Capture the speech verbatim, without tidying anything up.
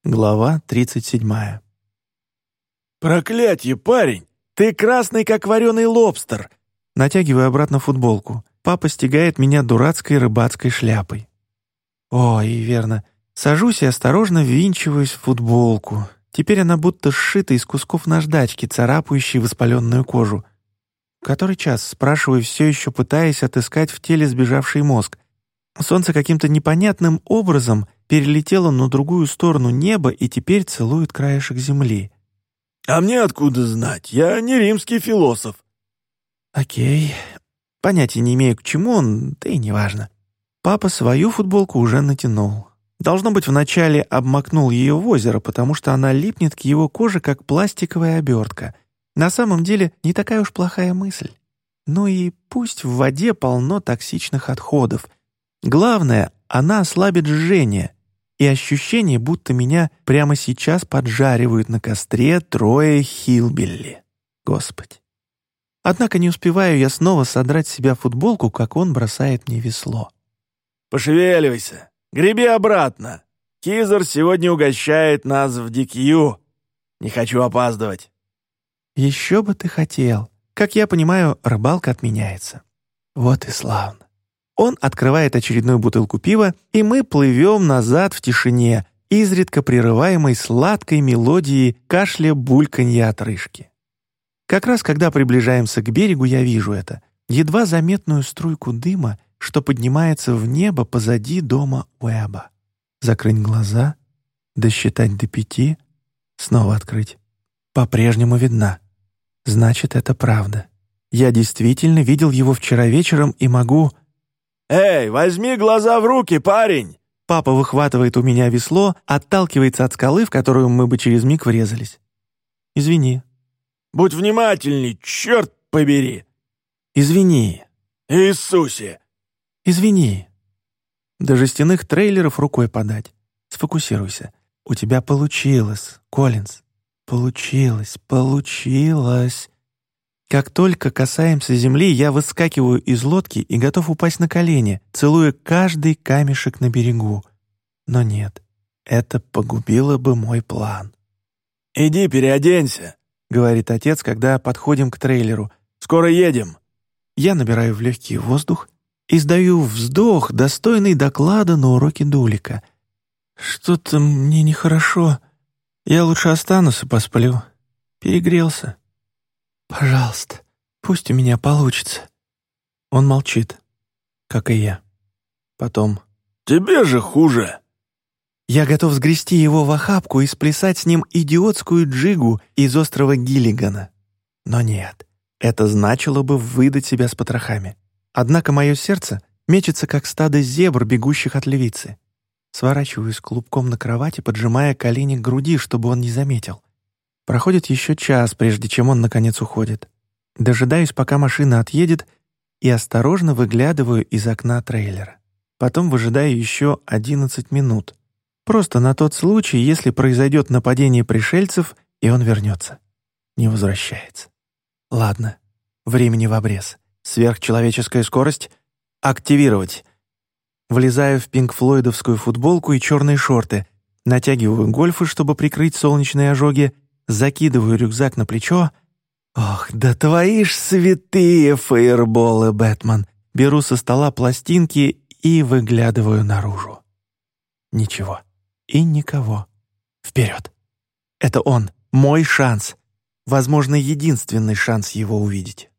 Глава тридцать седьмая. «Проклятье, парень! Ты красный, как вареный лобстер!» Натягиваю обратно футболку. Папа стягает меня дурацкой рыбацкой шляпой. Ой, верно. Сажусь и осторожно ввинчиваюсь в футболку. Теперь она будто сшита из кусков наждачки, царапающей воспаленную кожу. Который час, спрашиваю, все еще пытаясь отыскать в теле сбежавший мозг. Солнце каким-то непонятным образом перелетело на другую сторону неба и теперь целует краешек земли. «А мне откуда знать? Я не римский философ». Окей. Понятия не имею, к чему он, да и неважно. Папа свою футболку уже натянул. Должно быть, вначале обмакнул ее в озеро, потому что она липнет к его коже, как пластиковая обертка. На самом деле, не такая уж плохая мысль. Ну и пусть в воде полно токсичных отходов. Главное, она ослабит жжение и ощущение, будто меня прямо сейчас поджаривают на костре трое хиллбилли. Господи. Однако не успеваю я снова содрать с себя футболку, как он бросает мне весло. «Пошевеливайся! Греби обратно! Кизер сегодня угощает нас в ди кью. Не хочу опаздывать». «Еще бы ты хотел. Как я понимаю, рыбалка отменяется». Вот и славно. Он открывает очередную бутылку пива, и мы плывем назад в тишине, изредка прерываемой сладкой мелодией кашля-бульканья отрыжки. Как раз когда приближаемся к берегу, я вижу это, едва заметную струйку дыма, что поднимается в небо позади дома Уэба. Закрыть глаза, досчитать до пяти, снова открыть. По-прежнему видна. Значит, это правда. Я действительно видел его вчера вечером и могу... «Эй, возьми глаза в руки, парень!» Папа выхватывает у меня весло, отталкивается от скалы, в которую мы бы через миг врезались. «Извини». «Будь внимательней, черт побери!» «Извини». «Иисусе!» «Извини». До жестяных трейлеров рукой подать. Сфокусируйся. У тебя получилось, Коллинз. Получилось, получилось. Как только касаемся земли, я выскакиваю из лодки и готов упасть на колени, целуя каждый камешек на берегу. Но нет, это погубило бы мой план. «Иди переоденься», — говорит отец, когда подходим к трейлеру. «Скоро едем». Я набираю в легкий воздух и издаю вздох, достойный доклада на уроке Дулика. «Что-то мне нехорошо. Я лучше останусь и посплю. Перегрелся. Пожалуйста, пусть у меня получится». Он молчит, как и я. Потом: «Тебе же хуже». Я готов сгрести его в охапку и сплясать с ним идиотскую джигу из острова Гиллигана. Но нет, это значило бы выдать себя с потрохами. Однако мое сердце мечется, как стадо зебр, бегущих от львицы. Сворачиваюсь клубком на кровати, поджимая колени к груди, чтобы он не заметил. Проходит еще час, прежде чем он наконец уходит. Дожидаюсь, пока машина отъедет, и осторожно выглядываю из окна трейлера. Потом выжидаю еще одиннадцать минут. Просто на тот случай, если произойдет нападение пришельцев, и он вернется. Не возвращается. Ладно, времени в обрез. Сверхчеловеческая скорость — активировать. Влезаю в пинк-флойдовскую футболку и черные шорты, натягиваю гольфы, чтобы прикрыть солнечные ожоги, закидываю рюкзак на плечо. Ох, да твои ж святые фаерболы, Бэтмен! Беру со стола пластинки и выглядываю наружу. Ничего. И никого. Вперед! Это он, мой шанс. Возможно, единственный шанс его увидеть.